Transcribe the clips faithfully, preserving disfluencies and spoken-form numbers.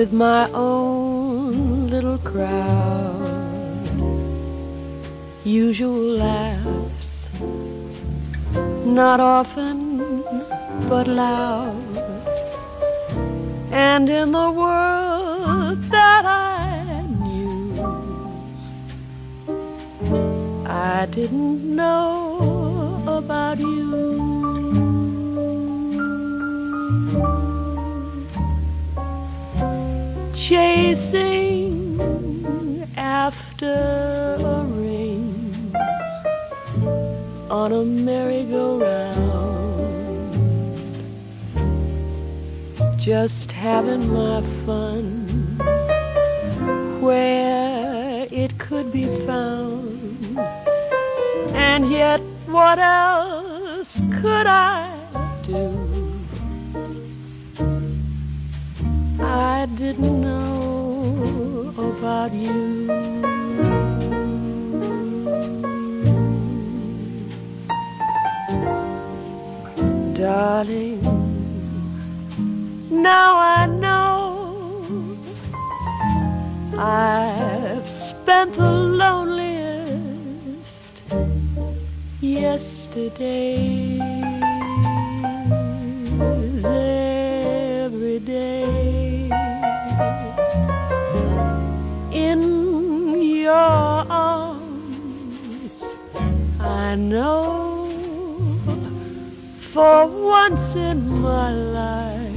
with my own little crowd, usual laughs, not often but loud. And in the world that I knew, I didn't know about you. Chasing after a ring on a merry-go-round, just having my fun where it could be found. And yet what else could I do? I didn't know about you. Darling, now I know I've spent the loneliest yesterdays every day in your arms. I know for once in my life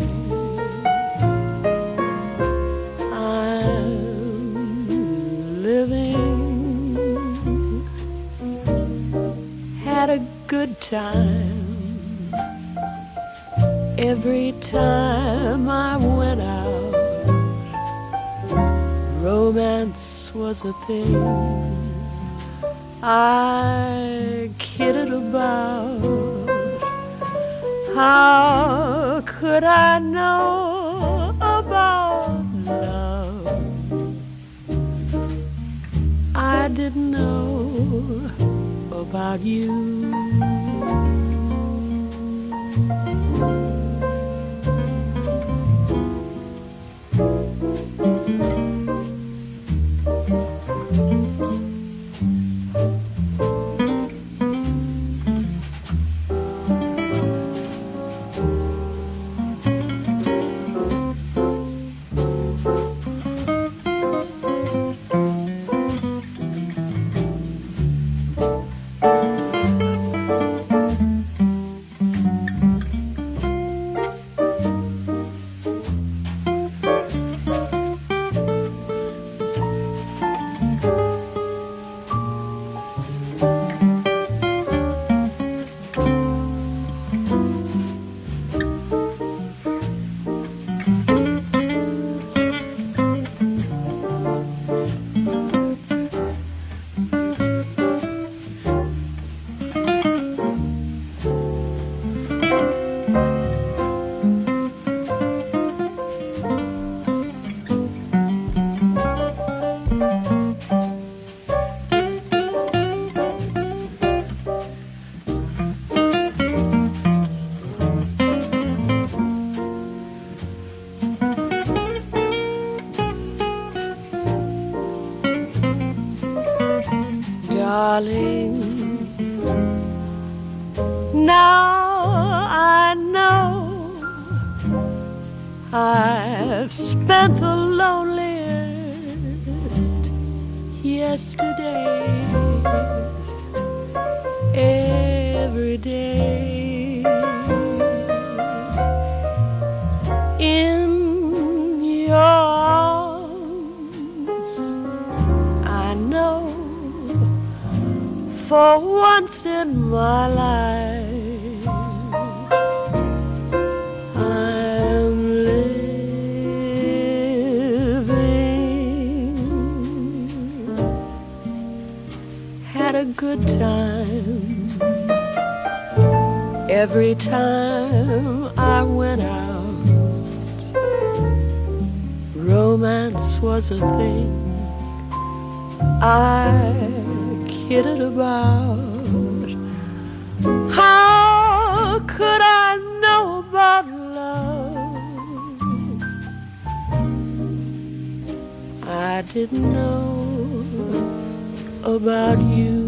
I'm living, had a good time every time I went out. Romance was a thing I kidded about. How could I know about love? I didn't know about you. Darling, now I know I've spent the loneliest yesterdays every day in your arms. I know for once in my life I'm living, had a good time every time I went out. Romance was a thing I kidded about. How could I know about love? I didn't know about you.